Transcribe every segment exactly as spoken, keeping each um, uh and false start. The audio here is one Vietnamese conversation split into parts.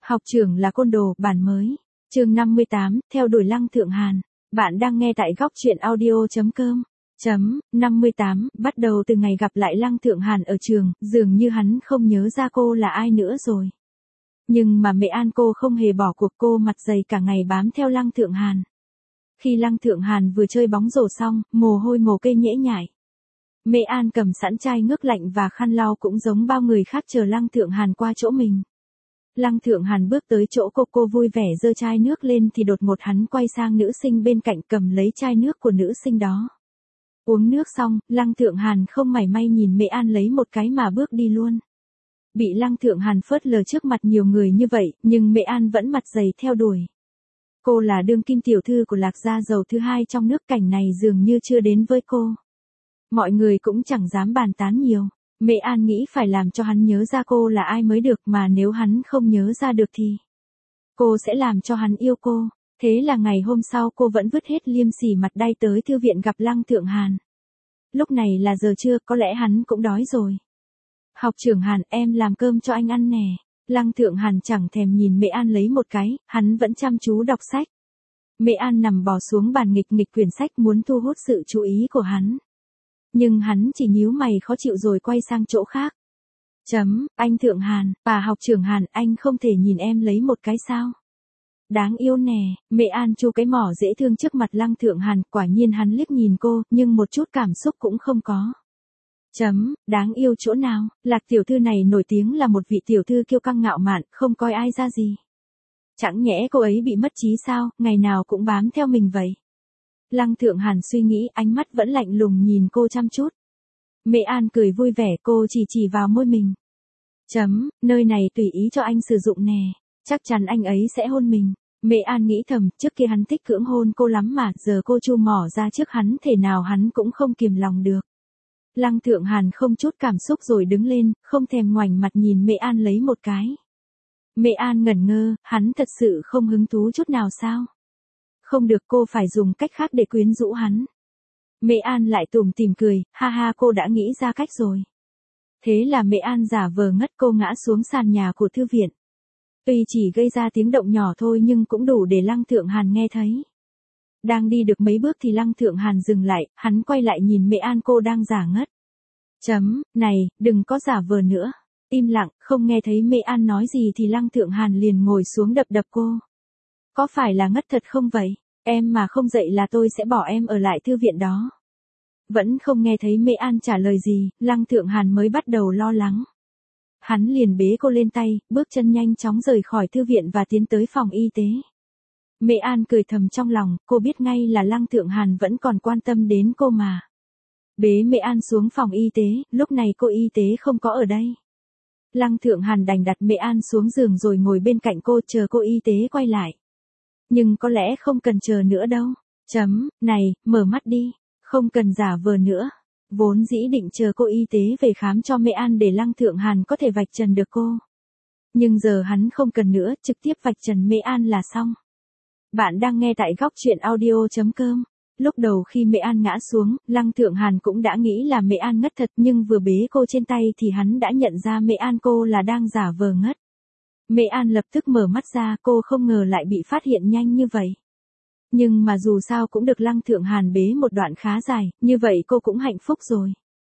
Học trưởng là côn đồ, bản mới. Chương năm mươi tám, theo đuổi Lăng Thượng Hàn. Bạn đang nghe tại góc truyện audio chấm com. Chấm, năm mươi tám, bắt đầu từ ngày gặp lại Lăng Thượng Hàn ở trường, dường như hắn không nhớ ra cô là ai nữa rồi. Nhưng mà Mễ An cô không hề bỏ cuộc, cô mặt dày cả ngày bám theo Lăng Thượng Hàn. Khi Lăng Thượng Hàn vừa chơi bóng rổ xong, mồ hôi mồ kê nhễ nhại. Mễ An cầm sẵn chai nước lạnh và khăn lau cũng giống bao người khác chờ Lăng Thượng Hàn qua chỗ mình. Lăng Thượng Hàn bước tới chỗ cô, cô vui vẻ giơ chai nước lên thì đột ngột hắn quay sang nữ sinh bên cạnh cầm lấy chai nước của nữ sinh đó. Uống nước xong, Lăng Thượng Hàn không mảy may nhìn Mễ An lấy một cái mà bước đi luôn. Bị Lăng Thượng Hàn phớt lờ trước mặt nhiều người như vậy, nhưng Mễ An vẫn mặt dày theo đuổi. Cô là đương kim tiểu thư của Lạc gia giàu thứ hai trong nước, cảnh này dường như chưa đến với cô. Mọi người cũng chẳng dám bàn tán nhiều. Mễ An nghĩ phải làm cho hắn nhớ ra cô là ai mới được, mà nếu hắn không nhớ ra được thì cô sẽ làm cho hắn yêu cô. Thế là ngày hôm sau cô vẫn vứt hết liêm sỉ mặt đay tới thư viện gặp Lăng Thượng Hàn. Lúc này là giờ trưa, có lẽ hắn cũng đói rồi. Học trưởng Hàn, em làm cơm cho anh ăn nè. Lăng Thượng Hàn chẳng thèm nhìn Mễ An lấy một cái, hắn vẫn chăm chú đọc sách. Mễ An nằm bò xuống bàn nghịch nghịch quyển sách muốn thu hút sự chú ý của hắn. Nhưng hắn chỉ nhíu mày khó chịu rồi quay sang chỗ khác. Chấm, anh Thượng Hàn, bà học trưởng Hàn, anh không thể nhìn em lấy một cái sao? Đáng yêu nè, Mễ An chu cái mỏ dễ thương trước mặt Lăng Thượng Hàn, quả nhiên hắn liếc nhìn cô, nhưng một chút cảm xúc cũng không có. Chấm, đáng yêu chỗ nào, Lạc tiểu thư này nổi tiếng là một vị tiểu thư kiêu căng ngạo mạn, không coi ai ra gì. Chẳng nhẽ cô ấy bị mất trí sao, ngày nào cũng bám theo mình vậy. Lăng Thượng Hàn suy nghĩ, ánh mắt vẫn lạnh lùng nhìn cô chăm chút. Mễ An cười vui vẻ, cô chỉ chỉ vào môi mình. Chấm, nơi này tùy ý cho anh sử dụng nè, chắc chắn anh ấy sẽ hôn mình. Mễ An nghĩ thầm, trước kia hắn thích cưỡng hôn cô lắm mà, giờ cô chu mỏ ra trước hắn thể nào hắn cũng không kiềm lòng được. Lăng Thượng Hàn không chút cảm xúc rồi đứng lên, không thèm ngoảnh mặt nhìn Mễ An lấy một cái. Mễ An ngẩn ngơ, hắn thật sự không hứng thú chút nào sao? Không được, cô phải dùng cách khác để quyến rũ hắn. Mễ An lại tủm tỉm cười, ha ha, cô đã nghĩ ra cách rồi. Thế là Mễ An giả vờ ngất, cô ngã xuống sàn nhà của thư viện. Tuy chỉ gây ra tiếng động nhỏ thôi nhưng cũng đủ để Lăng Thượng Hàn nghe thấy. Đang đi được mấy bước thì Lăng Thượng Hàn dừng lại, hắn quay lại nhìn Mễ An, cô đang giả ngất. Chấm, này, đừng có giả vờ nữa. Im lặng, không nghe thấy Mễ An nói gì thì Lăng Thượng Hàn liền ngồi xuống đập đập cô. Có phải là ngất thật không vậy? Em mà không dậy là tôi sẽ bỏ em ở lại thư viện đó. Vẫn không nghe thấy Mễ An trả lời gì, Lăng Thượng Hàn mới bắt đầu lo lắng. Hắn liền bế cô lên tay, bước chân nhanh chóng rời khỏi thư viện và tiến tới phòng y tế. Mễ An cười thầm trong lòng, cô biết ngay là Lăng Thượng Hàn vẫn còn quan tâm đến cô mà. Bế Mễ An xuống phòng y tế, lúc này cô y tế không có ở đây. Lăng Thượng Hàn đành đặt Mễ An xuống giường rồi ngồi bên cạnh cô chờ cô y tế quay lại. Nhưng có lẽ không cần chờ nữa đâu. Chấm, này, mở mắt đi, không cần giả vờ nữa. Vốn dĩ định chờ cô y tế về khám cho Mễ An để Lăng Thượng Hàn có thể vạch trần được cô. Nhưng giờ hắn không cần nữa, trực tiếp vạch trần Mễ An là xong. Bạn đang nghe tại góc truyện audio chấm com. Lúc đầu khi Mễ An ngã xuống, Lăng Thượng Hàn cũng đã nghĩ là Mễ An ngất thật, nhưng vừa bế cô trên tay thì hắn đã nhận ra Mễ An cô là đang giả vờ ngất. Mễ An lập tức mở mắt ra, cô không ngờ lại bị phát hiện nhanh như vậy. Nhưng mà dù sao cũng được Lăng Thượng Hàn bế một đoạn khá dài, như vậy cô cũng hạnh phúc rồi.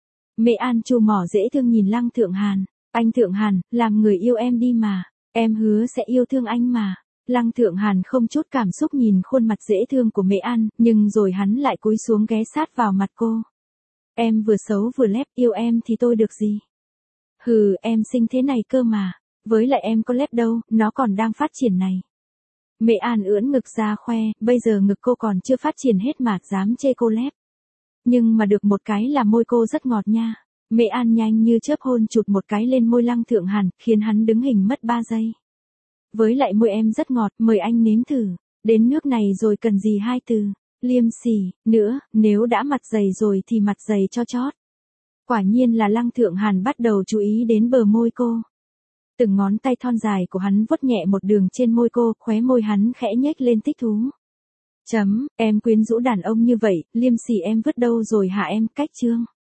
Mễ An chu mỏ dễ thương nhìn Lăng Thượng Hàn. Anh Thượng Hàn, làm người yêu em đi mà, em hứa sẽ yêu thương anh mà. Lăng Thượng Hàn không chút cảm xúc nhìn khuôn mặt dễ thương của Mễ An, nhưng rồi hắn lại cúi xuống ghé sát vào mặt cô. Em vừa xấu vừa lép, yêu em thì tôi được gì? Hừ, em xinh thế này cơ mà. Với lại em có lép đâu, nó còn đang phát triển này. Mễ An ưỡn ngực ra khoe, bây giờ ngực cô còn chưa phát triển hết mà dám chê cô lép. Nhưng mà được một cái là môi cô rất ngọt nha. Mễ An nhanh như chớp hôn chụt một cái lên môi Lăng Thượng Hàn, khiến hắn đứng hình mất ba giây. Với lại môi em rất ngọt, mời anh nếm thử. Đến nước này rồi cần gì hai từ, liêm sỉ, nữa, nếu đã mặt dày rồi thì mặt dày cho chót. Quả nhiên là Lăng Thượng Hàn bắt đầu chú ý đến bờ môi cô. Từng ngón tay thon dài của hắn vuốt nhẹ một đường trên môi cô, khóe môi hắn khẽ nhếch lên thích thú. Chấm, em quyến rũ đàn ông như vậy, liêm sỉ em vứt đâu rồi hả em, cách chương.